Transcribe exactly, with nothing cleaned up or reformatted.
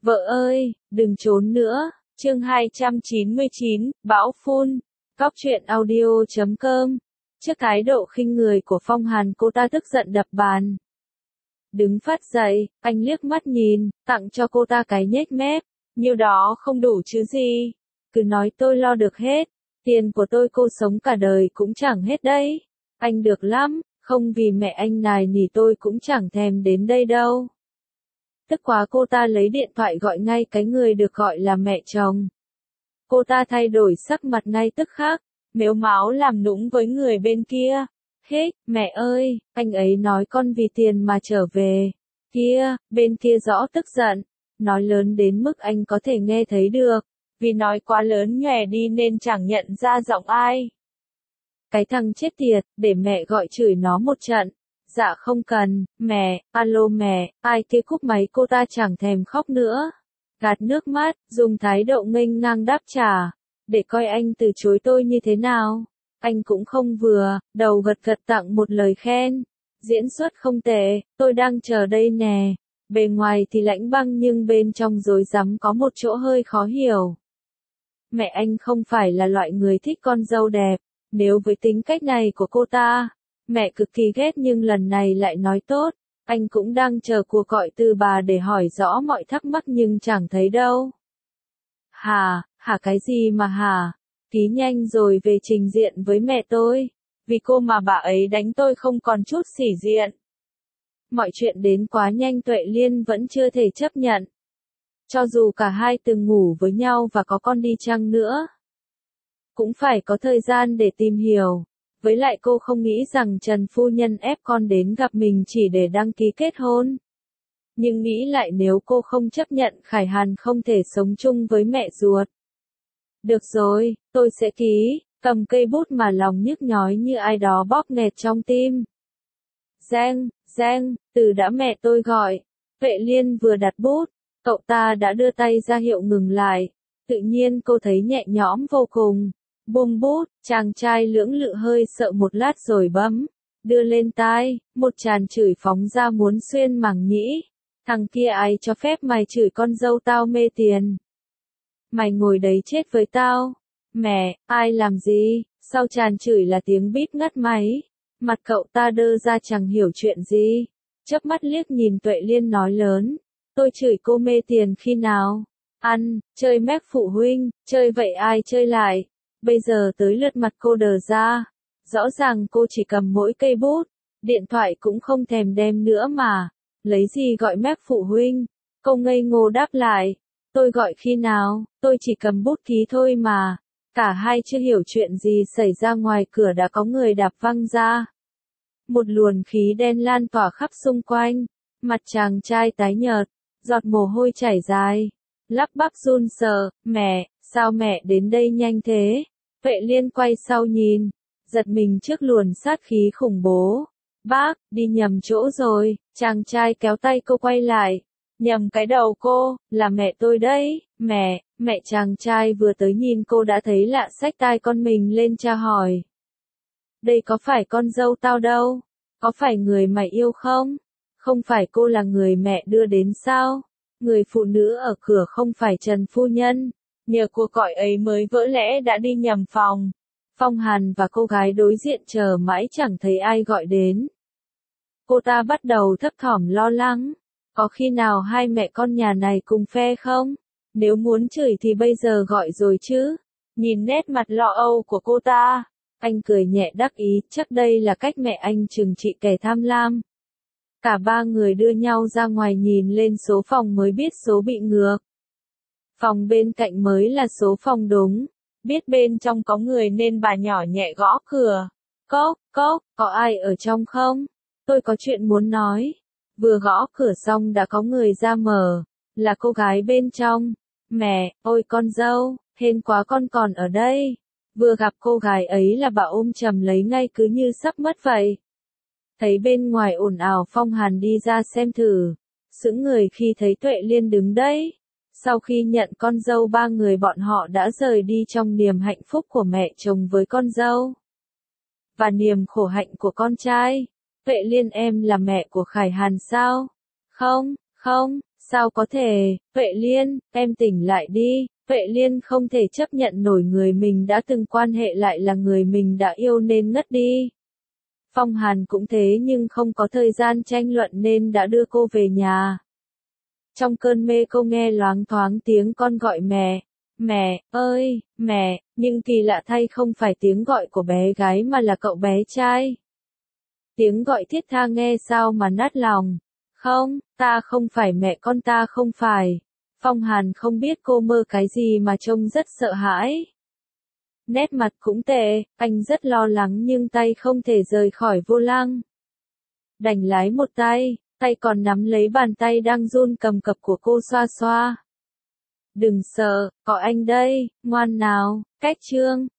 Vợ ơi, đừng trốn nữa. Chương hai trăm chín mươi chín, Bão Phun. Cóc truyện audio chấm com. Trước thái độ khinh người của Phong Hàn, cô ta tức giận đập bàn. Đứng phát dậy, anh liếc mắt nhìn, tặng cho cô ta cái nhếch mép. Nhiêu đó không đủ chứ gì. Cứ nói tôi lo được hết. Tiền của tôi cô sống cả đời cũng chẳng hết đấy. Anh được lắm, không vì mẹ anh nài nỉ tôi cũng chẳng thèm đến đây đâu. Tức quá cô ta lấy điện thoại gọi ngay cái người được gọi là mẹ chồng. Cô ta thay đổi sắc mặt ngay tức khắc, mếu máo làm nũng với người bên kia. Hích, mẹ ơi, anh ấy nói con vì tiền mà trở về. Kia, bên kia rõ tức giận, nói lớn đến mức anh có thể nghe thấy được, vì nói quá lớn nhòe đi nên chẳng nhận ra giọng ai. Cái thằng chết tiệt, để mẹ gọi chửi nó một trận. Dạ không cần, mẹ, alo mẹ, ai kia cúp máy cô ta chẳng thèm khóc nữa. Gạt nước mắt, dùng thái độ nghênh ngang đáp trả, để coi anh từ chối tôi như thế nào. Anh cũng không vừa, đầu gật gật tặng một lời khen. Diễn xuất không tệ, tôi đang chờ đây nè. Bề ngoài thì lãnh băng nhưng bên trong rối rắm có một chỗ hơi khó hiểu. Mẹ anh không phải là loại người thích con dâu đẹp, nếu với tính cách này của cô ta, mẹ cực kỳ ghét nhưng lần này lại nói tốt. Anh cũng đang chờ cuộc gọi từ bà để hỏi rõ mọi thắc mắc nhưng chẳng thấy đâu. Hả, hả cái gì mà hả? Ký nhanh rồi về trình diện với mẹ tôi. Vì cô mà bà ấy đánh tôi không còn chút xỉ diện. Mọi chuyện đến quá nhanh Tuệ Liên vẫn chưa thể chấp nhận. Cho dù cả hai từng ngủ với nhau và có con đi chăng nữa, cũng phải có thời gian để tìm hiểu. Với lại cô không nghĩ rằng Trần Phu Nhân ép con đến gặp mình chỉ để đăng ký kết hôn. Nhưng nghĩ lại nếu cô không chấp nhận Khải Hàn không thể sống chung với mẹ ruột. Được rồi, tôi sẽ ký, cầm cây bút mà lòng nhức nhói như ai đó bóp nghẹt trong tim. Giang, Giang, từ đã mẹ tôi gọi. Tuệ Liên vừa đặt bút, cậu ta đã đưa tay ra hiệu ngừng lại. Tự nhiên cô thấy nhẹ nhõm vô cùng. Buông bút, chàng trai lưỡng lự hơi sợ một lát rồi bấm, đưa lên tai, một tràn chửi phóng ra muốn xuyên màng nhĩ. Thằng kia ai cho phép mày chửi con dâu tao mê tiền? Mày ngồi đấy chết với tao. Mẹ, ai làm gì? Sau tràn chửi là tiếng bíp ngắt máy. Mặt cậu ta đơ ra chẳng hiểu chuyện gì. Chớp mắt liếc nhìn Tuệ Liên nói lớn. Tôi chửi cô mê tiền khi nào? Ăn, chơi mép phụ huynh, chơi vậy ai chơi lại? Bây giờ tới lượt mặt cô đờ ra. Rõ ràng cô chỉ cầm mỗi cây bút, điện thoại cũng không thèm đem nữa mà. Lấy gì gọi mép phụ huynh? Cô ngây ngô đáp lại. Tôi gọi khi nào, tôi chỉ cầm bút ký thôi mà. Cả hai chưa hiểu chuyện gì xảy ra ngoài cửa đã có người đạp văng ra. Một luồng khí đen lan tỏa khắp xung quanh. Mặt chàng trai tái nhợt, giọt mồ hôi chảy dài. Lắp bắp run sợ, mẹ, sao mẹ đến đây nhanh thế? Tuệ Liên quay sau nhìn, giật mình trước luồng sát khí khủng bố. Bác, đi nhầm chỗ rồi, chàng trai kéo tay cô quay lại. Nhầm cái đầu cô, là mẹ tôi đấy, mẹ, mẹ chàng trai vừa tới nhìn cô đã thấy lạ xách tai con mình lên tra hỏi. Đây có phải con dâu tao đâu? Có phải người mày yêu không? Không phải cô là người mẹ đưa đến sao? Người phụ nữ ở cửa không phải Trần Phu Nhân. Nhờ cuộc gọi ấy mới vỡ lẽ đã đi nhầm phòng. Phong Hàn và cô gái đối diện chờ mãi chẳng thấy ai gọi đến. Cô ta bắt đầu thấp thỏm lo lắng. Có khi nào hai mẹ con nhà này cùng phe không? Nếu muốn chửi thì bây giờ gọi rồi chứ. Nhìn nét mặt lo âu của cô ta, anh cười nhẹ đắc ý, chắc đây là cách mẹ anh trừng trị kẻ tham lam. Cả ba người đưa nhau ra ngoài nhìn lên số phòng mới biết số bị ngược. Phòng bên cạnh mới là số phòng đúng. Biết bên trong có người nên bà nhỏ nhẹ gõ cửa. Cốc, cốc, có ai ở trong không? Tôi có chuyện muốn nói. Vừa gõ cửa xong đã có người ra mở. Là cô gái bên trong. Mẹ, ôi con dâu, hên quá con còn ở đây. Vừa gặp cô gái ấy là bà ôm chầm lấy ngay cứ như sắp mất vậy. Thấy bên ngoài ồn ào Phong Hàn đi ra xem thử. Sững người khi thấy Tuệ Liên đứng đấy. Sau khi nhận con dâu ba người bọn họ đã rời đi trong niềm hạnh phúc của mẹ chồng với con dâu. Và niềm khổ hạnh của con trai. Tuệ Liên em là mẹ của Khải Hàn sao? Không, không, Sao có thể, Vệ Liên, em tỉnh lại đi. Vệ Liên không thể chấp nhận nổi người mình đã từng quan hệ lại là người mình đã yêu nên ngất đi. Phong Hàn cũng thế nhưng không có thời gian tranh luận nên đã đưa cô về nhà. Trong cơn mê cô nghe loáng thoáng tiếng con gọi mẹ. Mẹ, ơi, mẹ, nhưng kỳ lạ thay không phải tiếng gọi của bé gái mà là cậu bé trai. Tiếng gọi thiết tha nghe sao mà nát lòng. Không, ta không phải mẹ con, ta không phải. Phong Hàn không biết cô mơ cái gì mà trông rất sợ hãi. Nét mặt cũng tệ, anh rất lo lắng nhưng tay không thể rời khỏi vô lăng. Đành lái một tay, tay còn nắm lấy bàn tay đang run cầm cập của cô xoa xoa. Đừng sợ, có anh đây, ngoan nào, cách trương,